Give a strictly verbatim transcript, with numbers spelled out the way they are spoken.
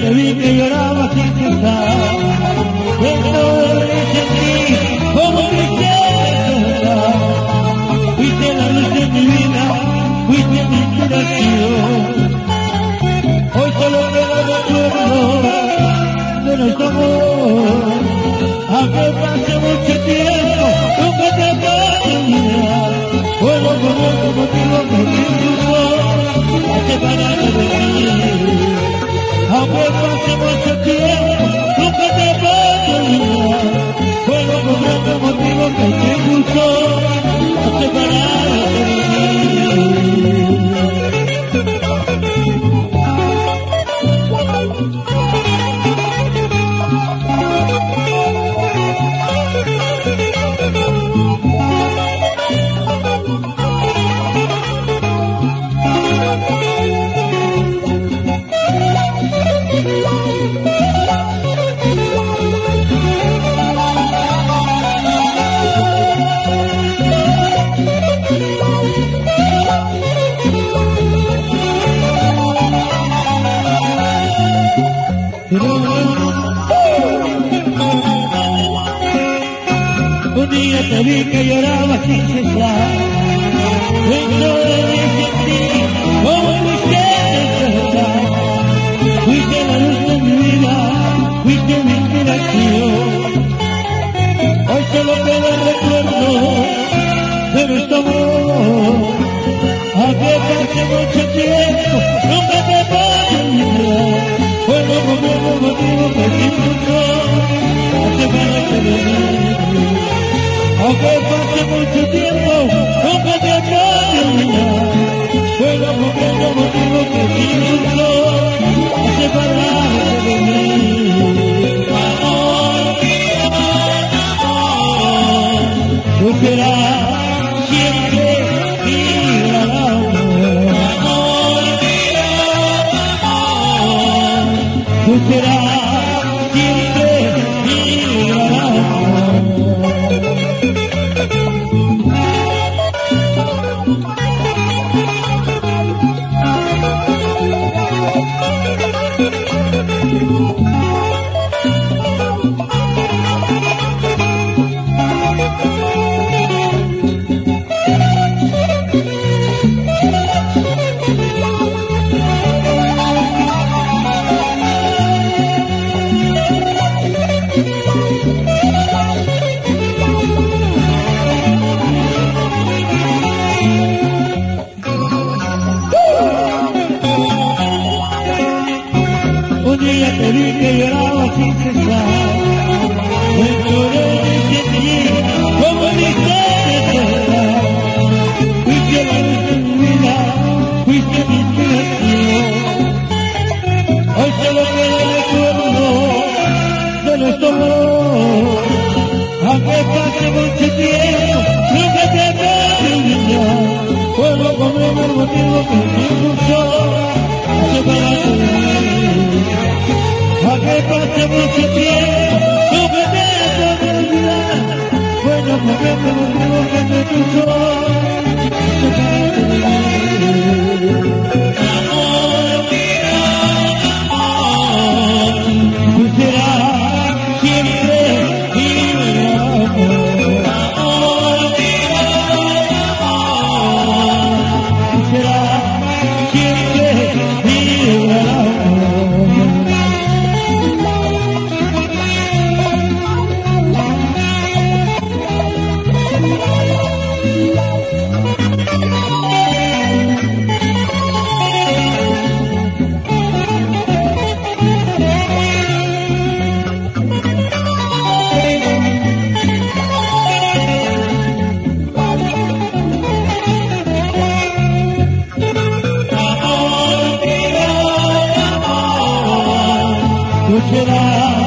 te vi que lloraba sin cesar, dentro de mí sentí como tristeza. Fuiste la luz de mi vida, fuiste mi inspiración. Hoy solo queda el recuerdo de nuestro amor. Aunque pase mucho tiempo, nunca te puedo olvidar. Puedo comer como motivo que me impulsó a separarte de ti. Aunque pase mucho tiempo, nunca te puedo olvidar. Puedo comer como motivo que me impulsó a separarte de ti. Un día te vi que lloraba sin cesar, dentro de mí sentí como tristeza. Fuiste la luz de mi vida, fuiste mi inspiración. Hoy solo queda el recuerdo de nuestro amor. Aunque pase mucho tiempo, nunca te puedo olvidar. Puedo comer el motivo que te impulsó a separarte de mí. Aunque pase mucho tiempo, nunca te puedo olvidar. Puedo comer el motivo que te impulsó a separarte de mí. Amor, amor, tú serás siempre mi gran amor. Tú serás siempre mi gran amor. Un día te vi que lloraba sin cesar, dentro de mí sentí como tristeza. Fuiste la luz de mi vida, fuiste mi inspiración. Hoy solo queda el recuerdo de nuestro amor. Aunque pase mucho tiempo, nunca te puedo olvidar. Puedo comprender el motivo que me impulsó a separarte de mí. Aunque pase mucho tiempo, nunca te puedo olvidar. Puedo comprender el motivo que me impulsó a separarte de mí. Amor, amor, tú serás siempre mi amor. Amor, amor, tú serás siempre mi amor. Tú serás